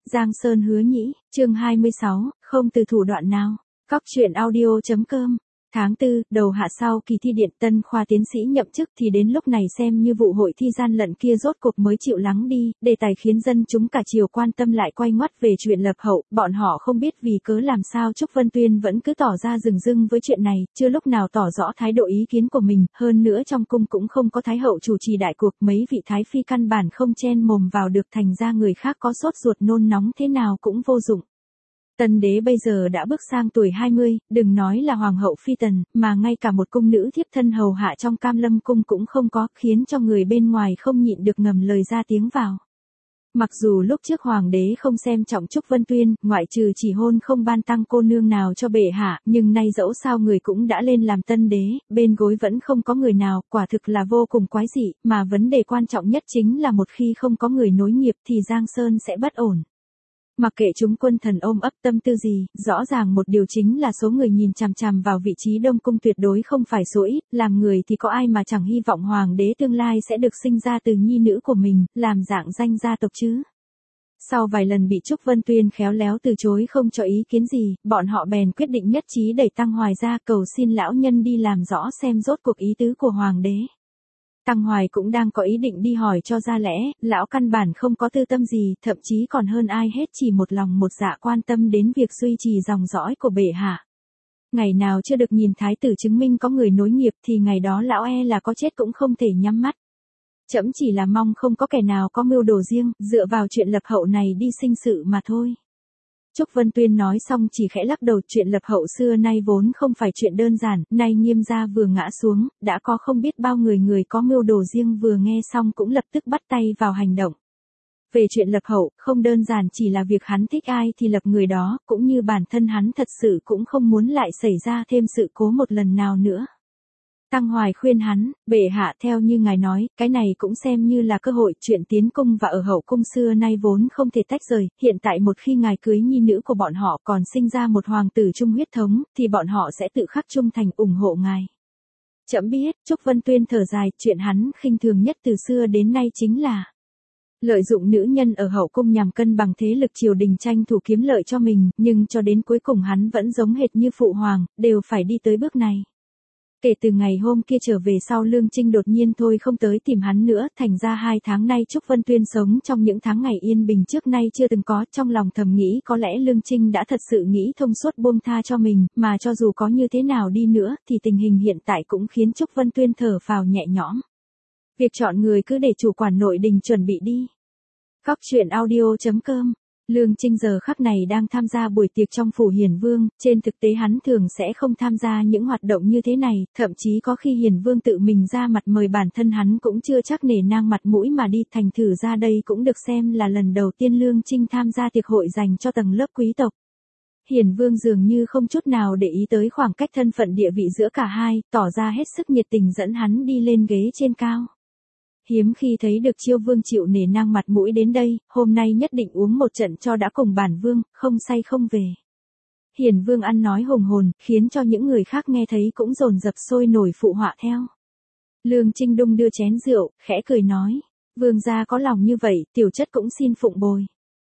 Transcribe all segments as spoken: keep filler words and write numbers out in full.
Giang Sơn hứa nhĩ, chương hai mươi sáu, không từ thủ đoạn nào. Cóc truyện audio chấm com. Tháng tư, đầu hạ sau kỳ thi điện tân khoa tiến sĩ nhậm chức thì đến lúc này xem như vụ hội thi gian lận kia rốt cuộc mới chịu lắng đi, đề tài khiến dân chúng cả chiều quan tâm lại quay ngoắt về chuyện lập hậu, bọn họ không biết vì cớ làm sao Trúc Vân Tuyên vẫn cứ tỏ ra rừng rưng với chuyện này, chưa lúc nào tỏ rõ thái độ ý kiến của mình, hơn nữa trong cung cũng không có thái hậu chủ trì đại cuộc, mấy vị thái phi căn bản không chen mồm vào được, thành ra người khác có sốt ruột nôn nóng thế nào cũng vô dụng. Tân đế bây giờ đã bước sang tuổi hai mươi, đừng nói là hoàng hậu phi tần, mà ngay cả một cung nữ thiếp thân hầu hạ trong Cam Lâm cung cũng không có, khiến cho người bên ngoài không nhịn được ngầm lời ra tiếng vào. Mặc dù lúc trước hoàng đế không xem trọng Trúc Vân Tuyên, ngoại trừ chỉ hôn không ban tăng cô nương nào cho bệ hạ, nhưng nay dẫu sao người cũng đã lên làm tân đế, bên gối vẫn không có người nào, quả thực là vô cùng quái dị, mà vấn đề quan trọng nhất chính là một khi không có người nối nghiệp thì Giang Sơn sẽ bất ổn. Mặc kệ chúng quân thần ôm ấp tâm tư gì, rõ ràng một điều chính là số người nhìn chằm chằm vào vị trí Đông Cung tuyệt đối không phải số ít, làm người thì có ai mà chẳng hy vọng hoàng đế tương lai sẽ được sinh ra từ nhi nữ của mình, làm dạng danh gia tộc chứ. Sau vài lần bị Trúc Vân Tuyên khéo léo từ chối không cho ý kiến gì, bọn họ bèn quyết định nhất trí đẩy Tăng Hoài ra cầu xin lão nhân đi làm rõ xem rốt cuộc ý tứ của hoàng đế. Tăng Hoài cũng đang có ý định đi hỏi cho ra lẽ, lão căn bản không có tư tâm gì, thậm chí còn hơn ai hết chỉ một lòng một dạ quan tâm đến việc duy trì dòng dõi của bệ hạ. Ngày nào chưa được nhìn thái tử chứng minh có người nối nghiệp thì ngày đó lão e là có chết cũng không thể nhắm mắt. Trẫm chỉ là mong không có kẻ nào có mưu đồ riêng, dựa vào chuyện lập hậu này đi sinh sự mà thôi. Trúc Vân Tuyên nói xong chỉ khẽ lắc đầu, chuyện lập hậu xưa nay vốn không phải chuyện đơn giản, nay Nghiêm gia vừa ngã xuống, đã có không biết bao người người có mưu đồ riêng vừa nghe xong cũng lập tức bắt tay vào hành động. Về chuyện lập hậu, không đơn giản chỉ là việc hắn thích ai thì lập người đó, cũng như bản thân hắn thật sự cũng không muốn lại xảy ra thêm sự cố một lần nào nữa. Tăng Hoài khuyên hắn, bệ hạ theo như ngài nói, cái này cũng xem như là cơ hội, chuyện tiến cung và ở hậu cung xưa nay vốn không thể tách rời, hiện tại một khi ngài cưới nhi nữ của bọn họ còn sinh ra một hoàng tử chung huyết thống, thì bọn họ sẽ tự khắc trung thành ủng hộ ngài. Trẫm biết, Trúc Vân Tuyên thở dài, chuyện hắn khinh thường nhất từ xưa đến nay chính là lợi dụng nữ nhân ở hậu cung nhằm cân bằng thế lực triều đình tranh thủ kiếm lợi cho mình, nhưng cho đến cuối cùng hắn vẫn giống hệt như phụ hoàng, đều phải đi tới bước này. Kể từ ngày hôm kia trở về sau Lương Trinh đột nhiên thôi không tới tìm hắn nữa, thành ra hai tháng nay Trúc Vân Tuyên sống trong những tháng ngày yên bình trước nay chưa từng có, trong lòng thầm nghĩ có lẽ Lương Trinh đã thật sự nghĩ thông suốt buông tha cho mình, mà cho dù có như thế nào đi nữa thì tình hình hiện tại cũng khiến Trúc Vân Tuyên thở phào nhẹ nhõm. Việc chọn người cứ để chủ quản nội đình chuẩn bị đi. Cóc truyện audio chấm com. Lương Trinh giờ khắc này đang tham gia buổi tiệc trong phủ Hiền Vương, trên thực tế hắn thường sẽ không tham gia những hoạt động như thế này, thậm chí có khi Hiền Vương tự mình ra mặt mời bản thân hắn cũng chưa chắc nể nang mặt mũi mà đi, thành thử ra đây cũng được xem là lần đầu tiên Lương Trinh tham gia tiệc hội dành cho tầng lớp quý tộc. Hiền Vương dường như không chút nào để ý tới khoảng cách thân phận địa vị giữa cả hai, tỏ ra hết sức nhiệt tình dẫn hắn đi lên ghế trên cao. Hiếm khi thấy được Chiêu Vương chịu nể nang mặt mũi đến đây, hôm nay nhất định uống một trận cho đã cùng bản vương, không say không về. Hiền Vương ăn nói hùng hồn, khiến cho những người khác nghe thấy cũng dồn dập sôi nổi phụ họa theo. Lương Trinh đung đưa chén rượu, khẽ cười nói, vương gia có lòng như vậy, tiểu chất cũng xin phụng bồi.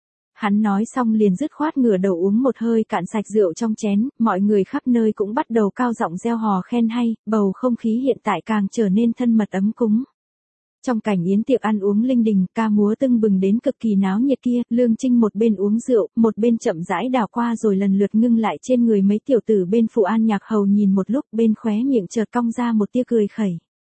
Hắn nói xong liền dứt khoát ngửa đầu uống một hơi cạn sạch rượu trong chén, mọi người khắp nơi cũng bắt đầu cao giọng reo hò khen hay, bầu không khí hiện tại càng trở nên thân mật ấm cúng. Trong cảnh yến tiệc ăn uống linh đình, ca múa tưng bừng đến cực kỳ náo nhiệt kia, Lương Trinh một bên uống rượu, một bên chậm rãi đảo qua rồi lần lượt ngưng lại trên người mấy tiểu tử bên Phụ An Nhạc Hầu nhìn một lúc, bên khóe miệng chợt cong ra một tia cười khẩy.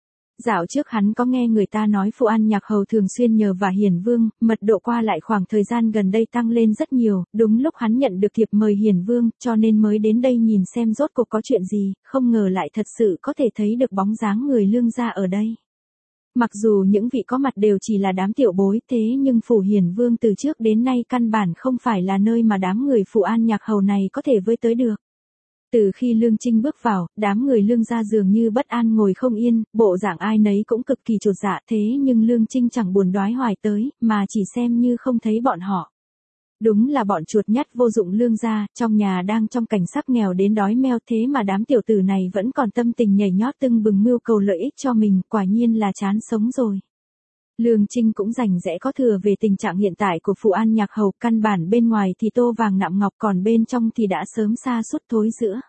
Dạo trước hắn có nghe người ta nói Phụ An Nhạc Hầu thường xuyên nhờ vả Hiền Vương, mật độ qua lại khoảng thời gian gần đây tăng lên rất nhiều, đúng lúc hắn nhận được thiệp mời Hiền Vương, cho nên mới đến đây nhìn xem rốt cuộc có chuyện gì, không ngờ lại thật sự có thể thấy được bóng dáng người Lương gia ở đây. Mặc dù những vị có mặt đều chỉ là đám tiểu bối, thế nhưng phủ Hiền Vương từ trước đến nay căn bản không phải là nơi mà đám người Phụ An Nhạc Hầu này có thể với tới được. Từ khi Lương Trinh bước vào, đám người Lương gia dường như bất an ngồi không yên, bộ dạng ai nấy cũng cực kỳ chột dạ, thế nhưng Lương Trinh chẳng buồn đoái hoài tới, mà chỉ xem như không thấy bọn họ. Đúng là bọn chuột nhắt vô dụng Lương gia, trong nhà đang trong cảnh sắc nghèo đến đói meo, thế mà đám tiểu tử này vẫn còn tâm tình nhảy nhót tưng bừng mưu cầu lợi ích cho mình, quả nhiên là chán sống rồi. Lương Trinh cũng rành rẽ có thừa về tình trạng hiện tại của Phụ An Nhạc Hầu, căn bản bên ngoài thì tô vàng nạm ngọc còn bên trong thì đã sớm sa sút thối rữa.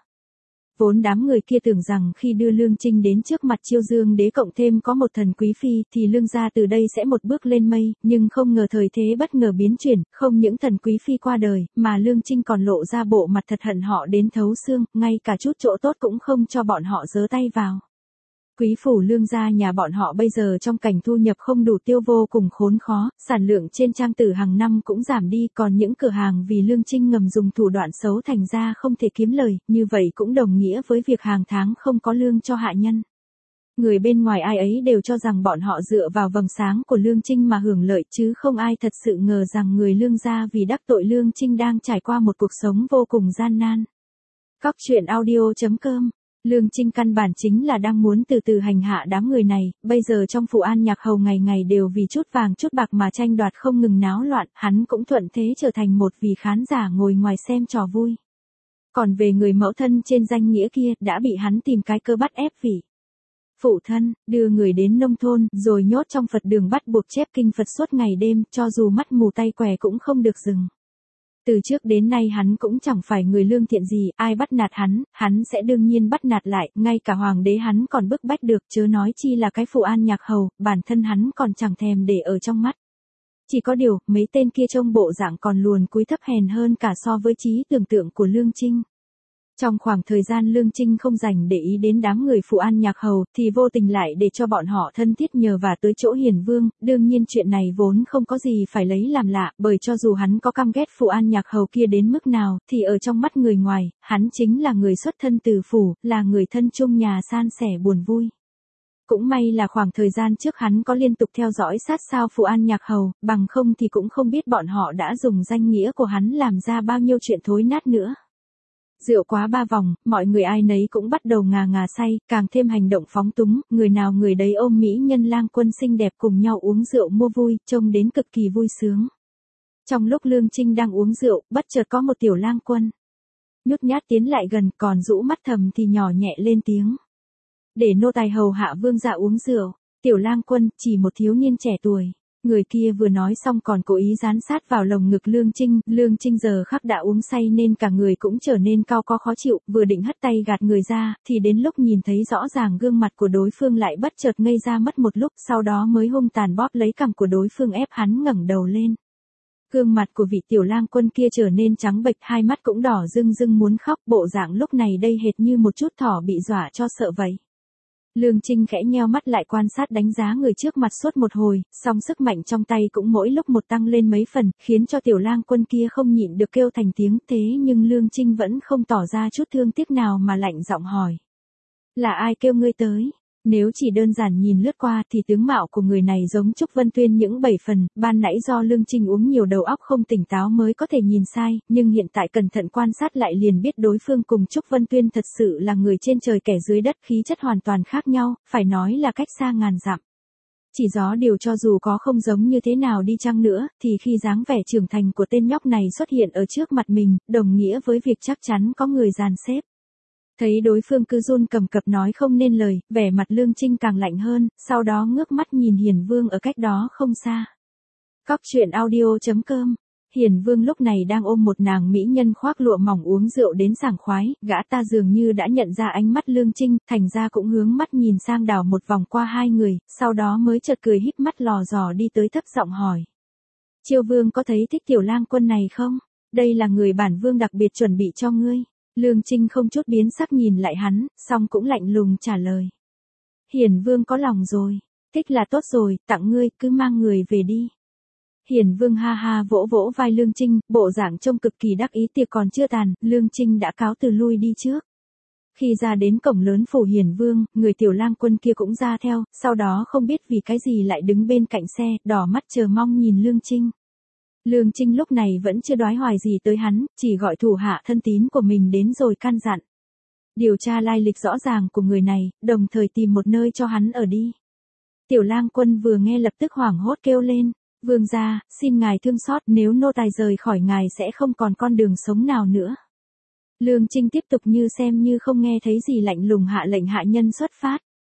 Vốn đám người kia tưởng rằng khi đưa Lương Trinh đến trước mặt Chiêu Dương Đế cộng thêm có một thần quý phi thì Lương gia từ đây sẽ một bước lên mây, nhưng không ngờ thời thế bất ngờ biến chuyển, không những thần quý phi qua đời, mà Lương Trinh còn lộ ra bộ mặt thật hận họ đến thấu xương, ngay cả chút chỗ tốt cũng không cho bọn họ giơ tay vào. Quý phủ Lương gia nhà bọn họ bây giờ trong cảnh thu nhập không đủ tiêu vô cùng khốn khó, sản lượng trên trang tử hàng năm cũng giảm đi, còn những cửa hàng vì Lương Trinh ngầm dùng thủ đoạn xấu thành ra không thể kiếm lời, như vậy cũng đồng nghĩa với việc hàng tháng không có lương cho hạ nhân. Người bên ngoài ai ấy đều cho rằng bọn họ dựa vào vầng sáng của Lương Trinh mà hưởng lợi, chứ không ai thật sự ngờ rằng người Lương gia vì đắc tội Lương Trinh đang trải qua một cuộc sống vô cùng gian nan. Cóc truyện audio chấm com. Lương Trinh căn bản chính là đang muốn từ từ hành hạ đám người này, bây giờ trong Phụ An Nhạc Hầu ngày ngày đều vì chút vàng chút bạc mà tranh đoạt không ngừng náo loạn, hắn cũng thuận thế trở thành một vị khán giả ngồi ngoài xem trò vui. Còn về người mẫu thân trên danh nghĩa kia, đã bị hắn tìm cái cơ bắt ép vị phụ thân, đưa người đến nông thôn, rồi nhốt trong Phật đường bắt buộc chép kinh Phật suốt ngày đêm, cho dù mắt mù tay què cũng không được dừng. Từ trước đến nay hắn cũng chẳng phải người lương thiện gì, ai bắt nạt hắn, hắn sẽ đương nhiên bắt nạt lại, ngay cả hoàng đế hắn còn bức bách được, chớ nói chi là cái Phụ An Nhạc Hầu, bản thân hắn còn chẳng thèm để ở trong mắt. Chỉ có điều, mấy tên kia trông bộ dạng còn luồn cúi thấp hèn hơn cả so với trí tưởng tượng của Lương Trinh. Trong khoảng thời gian Lương Trinh không dành để ý đến đám người Phụ An Nhạc Hầu, thì vô tình lại để cho bọn họ thân thiết nhờ vả tới chỗ Hiền Vương, đương nhiên chuyện này vốn không có gì phải lấy làm lạ, bởi cho dù hắn có căm ghét Phụ An Nhạc Hầu kia đến mức nào, thì ở trong mắt người ngoài, hắn chính là người xuất thân từ phủ, là người thân chung nhà san sẻ buồn vui. Cũng may là khoảng thời gian trước hắn có liên tục theo dõi sát sao Phụ An Nhạc Hầu, bằng không thì cũng không biết bọn họ đã dùng danh nghĩa của hắn làm ra bao nhiêu chuyện thối nát nữa. Rượu quá ba vòng, mọi người ai nấy cũng bắt đầu ngà ngà say, càng thêm hành động phóng túng, người nào người đấy ôm mỹ nhân lang quân xinh đẹp cùng nhau uống rượu mua vui, trông đến cực kỳ vui sướng. Trong lúc Lương Trinh đang uống rượu, bất chợt có một tiểu lang quân nhút nhát tiến lại gần, còn rũ mắt thầm thì nhỏ nhẹ lên tiếng. Để nô tài hầu hạ vương gia uống rượu. Tiểu lang quân, chỉ một thiếu niên trẻ tuổi. Người kia vừa nói xong còn cố ý dán sát vào lồng ngực Lương Trinh, Lương Trinh giờ khắc đã uống say nên cả người cũng trở nên cao có khó chịu, vừa định hất tay gạt người ra, thì đến lúc nhìn thấy rõ ràng gương mặt của đối phương lại bất chợt ngây ra mất một lúc, sau đó mới hung tàn bóp lấy cằm của đối phương ép hắn ngẩng đầu lên. Gương mặt của vị tiểu lang quân kia trở nên trắng bệch, hai mắt cũng đỏ rưng rưng muốn khóc, bộ dạng lúc này đây hệt như một chút thỏ bị dọa cho sợ vậy. Lương Trinh khẽ nheo mắt lại quan sát đánh giá người trước mặt suốt một hồi, song sức mạnh trong tay cũng mỗi lúc một tăng lên mấy phần, khiến cho tiểu lang quân kia không nhịn được kêu thành tiếng, thế nhưng Lương Trinh vẫn không tỏ ra chút thương tiếc nào mà lạnh giọng hỏi. Là ai kêu ngươi tới? Nếu chỉ đơn giản nhìn lướt qua thì tướng mạo của người này giống Trúc Vân Tuyên những bảy phần, ban nãy do Lương Trinh uống nhiều đầu óc không tỉnh táo mới có thể nhìn sai, nhưng hiện tại cẩn thận quan sát lại liền biết đối phương cùng Trúc Vân Tuyên thật sự là người trên trời kẻ dưới đất, khí chất hoàn toàn khác nhau, phải nói là cách xa ngàn dặm. Chỉ gió điều cho dù có không giống như thế nào đi chăng nữa, thì khi dáng vẻ trưởng thành của tên nhóc này xuất hiện ở trước mặt mình, đồng nghĩa với việc chắc chắn có người dàn xếp. Thấy đối phương cứ run cầm cập nói không nên lời, vẻ mặt Lương Trinh càng lạnh hơn, sau đó ngước mắt nhìn Hiền Vương ở cách đó không xa. Cóc truyện audio chấm com. Hiền Vương lúc này đang ôm một nàng mỹ nhân khoác lụa mỏng uống rượu đến sảng khoái, gã ta dường như đã nhận ra ánh mắt Lương Trinh, thành ra cũng hướng mắt nhìn sang đảo một vòng qua hai người, sau đó mới chợt cười híp mắt lò dò đi tới thấp giọng hỏi. Chiêu Vương có thấy thích tiểu lang quân này không? Đây là người bản Vương đặc biệt chuẩn bị cho ngươi. Lương Trinh không chút biến sắc nhìn lại hắn, song cũng lạnh lùng trả lời. Hiền Vương có lòng rồi, thích là tốt rồi, tặng ngươi, cứ mang người về đi. Hiền Vương ha ha vỗ vỗ vai Lương Trinh, bộ dạng trông cực kỳ đắc ý, tiệc còn chưa tàn, Lương Trinh đã cáo từ lui đi trước. Khi ra đến cổng lớn phủ Hiền Vương, người tiểu lang quân kia cũng ra theo, sau đó không biết vì cái gì lại đứng bên cạnh xe, đỏ mắt chờ mong nhìn Lương Trinh. Lương Trinh lúc này vẫn chưa đoái hoài gì tới hắn, chỉ gọi thủ hạ thân tín của mình đến rồi căn dặn. Điều tra lai lịch rõ ràng của người này, đồng thời tìm một nơi cho hắn ở đi. Tiểu lang quân vừa nghe lập tức hoảng hốt kêu lên. Vương gia, xin ngài thương xót, nếu nô tài rời khỏi ngài sẽ không còn con đường sống nào nữa. Lương Trinh tiếp tục như xem như không nghe thấy gì lạnh lùng hạ lệnh hạ nhân xuất phát.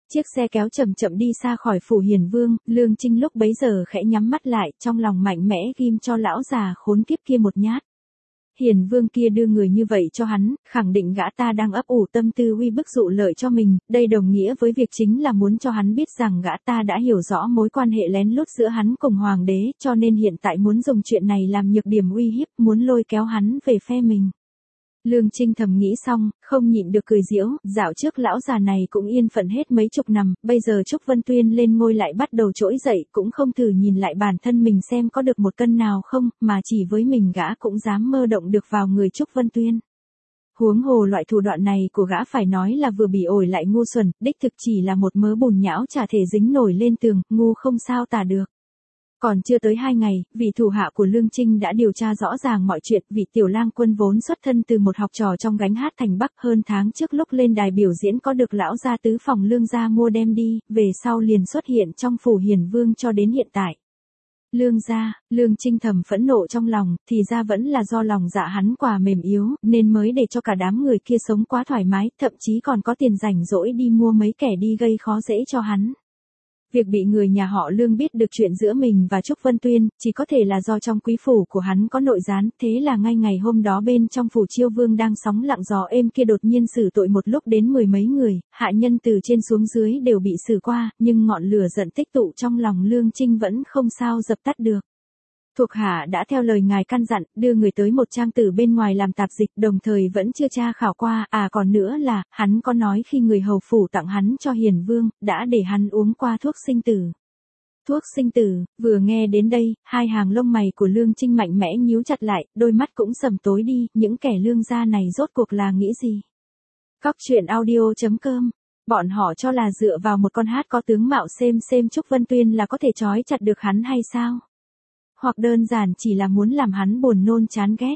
Chiếc xe kéo chậm chậm đi xa khỏi phủ Hiền Vương, Lương Trinh lúc bấy giờ khẽ nhắm mắt lại, trong lòng mạnh mẽ ghim cho lão già khốn kiếp kia một nhát. Hiền Vương kia đưa người như vậy cho hắn, khẳng định gã ta đang ấp ủ tâm tư uy bức dụ lợi cho mình, đây đồng nghĩa với việc chính là muốn cho hắn biết rằng gã ta đã hiểu rõ mối quan hệ lén lút giữa hắn cùng hoàng đế, cho nên hiện tại muốn dùng chuyện này làm nhược điểm uy hiếp, muốn lôi kéo hắn về phe mình. Lương Trinh thầm nghĩ xong, không nhịn được cười giễu, dạo trước lão già này cũng yên phận hết mấy chục năm, bây giờ Trúc Vân Tuyên lên ngôi lại bắt đầu trỗi dậy, cũng không thử nhìn lại bản thân mình xem có được một cân nào không, mà chỉ với mình gã cũng dám mơ động được vào người Trúc Vân Tuyên. Huống hồ loại thủ đoạn này của gã phải nói là vừa bỉ ổi lại ngu xuẩn, đích thực chỉ là một mớ bùn nhão chả thể dính nổi lên tường, ngu không sao tả được. Còn chưa tới hai ngày, vị thủ hạ của Lương Trinh đã điều tra rõ ràng mọi chuyện, vị tiểu lang quân vốn xuất thân từ một học trò trong gánh hát thành Bắc, hơn tháng trước lúc lên đài biểu diễn có được lão gia tứ phòng Lương gia mua đem đi, về sau liền xuất hiện trong phủ Hiền Vương cho đến hiện tại. Lương gia, Lương Trinh thầm phẫn nộ trong lòng, thì ra vẫn là do lòng dạ hắn quả mềm yếu, nên mới để cho cả đám người kia sống quá thoải mái, thậm chí còn có tiền rảnh rỗi đi mua mấy kẻ đi gây khó dễ cho hắn. Việc bị người nhà họ Lương biết được chuyện giữa mình và Trúc Vân Tuyên, chỉ có thể là do trong quý phủ của hắn có nội gián, thế là ngay ngày hôm đó bên trong phủ Chiêu Vương đang sóng lặng gió êm kia đột nhiên xử tội một lúc đến mười mấy người, hạ nhân từ trên xuống dưới đều bị xử qua, nhưng ngọn lửa giận tích tụ trong lòng Lương Trinh vẫn không sao dập tắt được. Thuộc hạ đã theo lời ngài căn dặn, đưa người tới một trang tử bên ngoài làm tạp dịch, đồng thời vẫn chưa tra khảo qua, à còn nữa là, hắn có nói khi người hầu phủ tặng hắn cho Hiền Vương, đã để hắn uống qua thuốc sinh tử. Thuốc sinh tử, vừa nghe đến đây, hai hàng lông mày của Lương Trinh mạnh mẽ nhíu chặt lại, đôi mắt cũng sầm tối đi, những kẻ lương gia này rốt cuộc là nghĩ gì? Cóc truyện audio chấm com. Bọn họ cho là dựa vào một con hát có tướng mạo xem xem Trúc Vân Tuyên là có thể trói chặt được hắn hay sao? Hoặc đơn giản chỉ là muốn làm hắn buồn nôn chán ghét.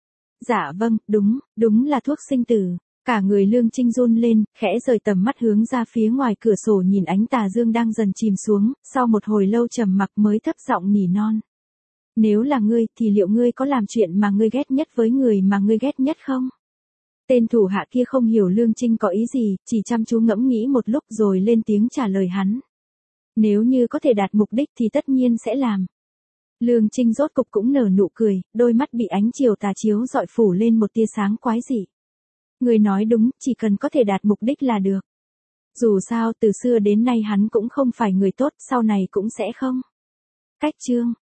Dạ vâng, đúng, đúng là thuốc sinh tử. Cả người Lương Trinh run lên, khẽ rời tầm mắt hướng ra phía ngoài cửa sổ nhìn ánh tà dương đang dần chìm xuống, sau một hồi lâu trầm mặc mới thấp giọng nỉ non. Nếu là ngươi, thì liệu ngươi có làm chuyện mà ngươi ghét nhất với người mà ngươi ghét nhất không? Tên thủ hạ kia không hiểu Lương Trinh có ý gì, chỉ chăm chú ngẫm nghĩ một lúc rồi lên tiếng trả lời hắn. Nếu như có thể đạt mục đích thì tất nhiên sẽ làm. Lương Trinh rốt cục cũng nở nụ cười, đôi mắt bị ánh chiều tà chiếu dọi phủ lên một tia sáng quái dị. Người nói đúng, chỉ cần có thể đạt mục đích là được. Dù sao từ xưa đến nay hắn cũng không phải người tốt, sau này cũng sẽ không. Cách chương